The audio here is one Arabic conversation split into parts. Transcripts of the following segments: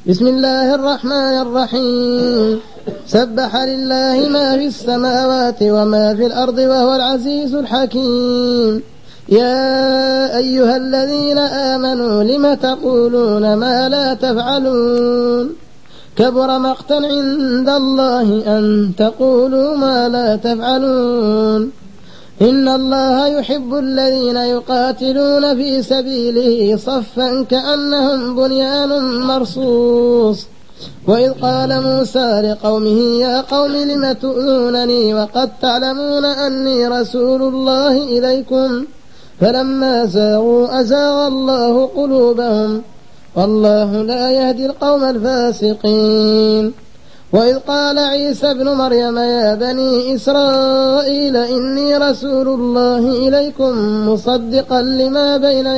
بسم الله الرحمن الرحيم. سبح لله ما في السماوات وما في الأرض وهو العزيز الحكيم. يا أيها الذين آمنوا لم تقولون ما لا تفعلون كبر مقتا عند الله أن تقولوا ما لا تفعلون. إن الله يحب الذين يقاتلون في سبيله صفا كأنهم بنيان مرصوص. وإذ قال موسى لقومه يا قوم لم تؤذونني وقد تعلمون أني رسول الله إليكم فلما زاغوا أزاغ الله قلوبهم والله لا يهدي القوم الفاسقين. وإذ قال عيسى ابن مريم يا بني إسرائيل إني رسول الله إليكم مصدقا لما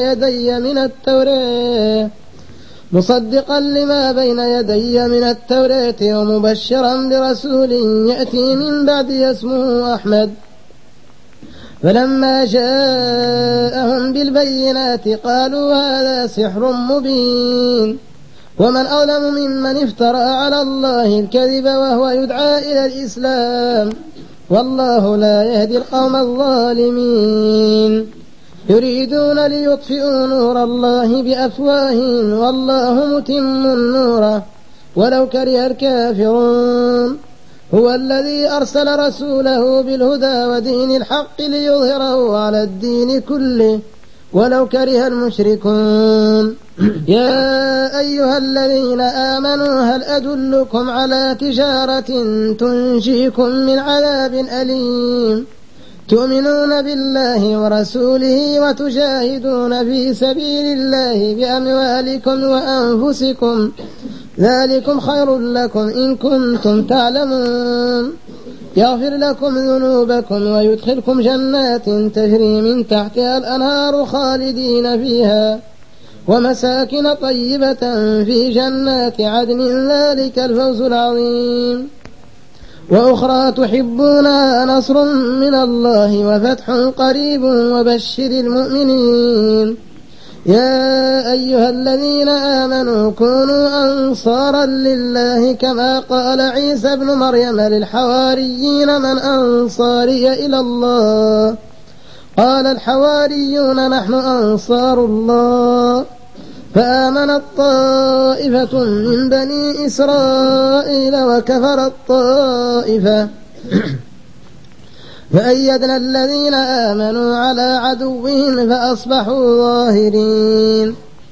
بين يدي من التوراة ومبشرا برسول يأتي من بعدي اسمه أحمد. فلما جاءهم بالبينات قالوا هذا سحر مبين ومن أظلم ممن افترى على الله الكذب وهو يدعى إلى الإسلام والله لا يهدي القوم الظالمين. يريدون ليطفئوا نور الله بأفواههم والله متم نوره ولو كره الكافرون. هو الذي أرسل رسوله بالهدى ودين الحق ليظهره على الدين كله ولو كره المشركون. يا أيها الذين آمنوا هل أدلكم على تجارة تنجيكم من عذاب أليم تؤمنون بالله ورسوله وتجاهدون في سبيل الله بأموالكم وأنفسكم ذلكم خير لكم إن كنتم تعلمون. يغفر لكم ذنوبكم ويدخلكم جنات تجري من تحتها الأنهار خالدين فيها ومساكن طيبة في جنات عدن ذلك الفوز العظيم. وأخرى تحبونها نصر من الله وفتح قريب وبشر المؤمنين. يا أيها الذين آمنوا كونوا أنصارا لله كما قال عيسى ابن مريم للحواريين من أنصاري إلى الله قال الحواريون نحن أنصار الله. فآمنت طائفة من بني إسرائيل وكفرت طائفة فأيدنا الذين آمنوا على عدوهم فأصبحوا ظاهرين.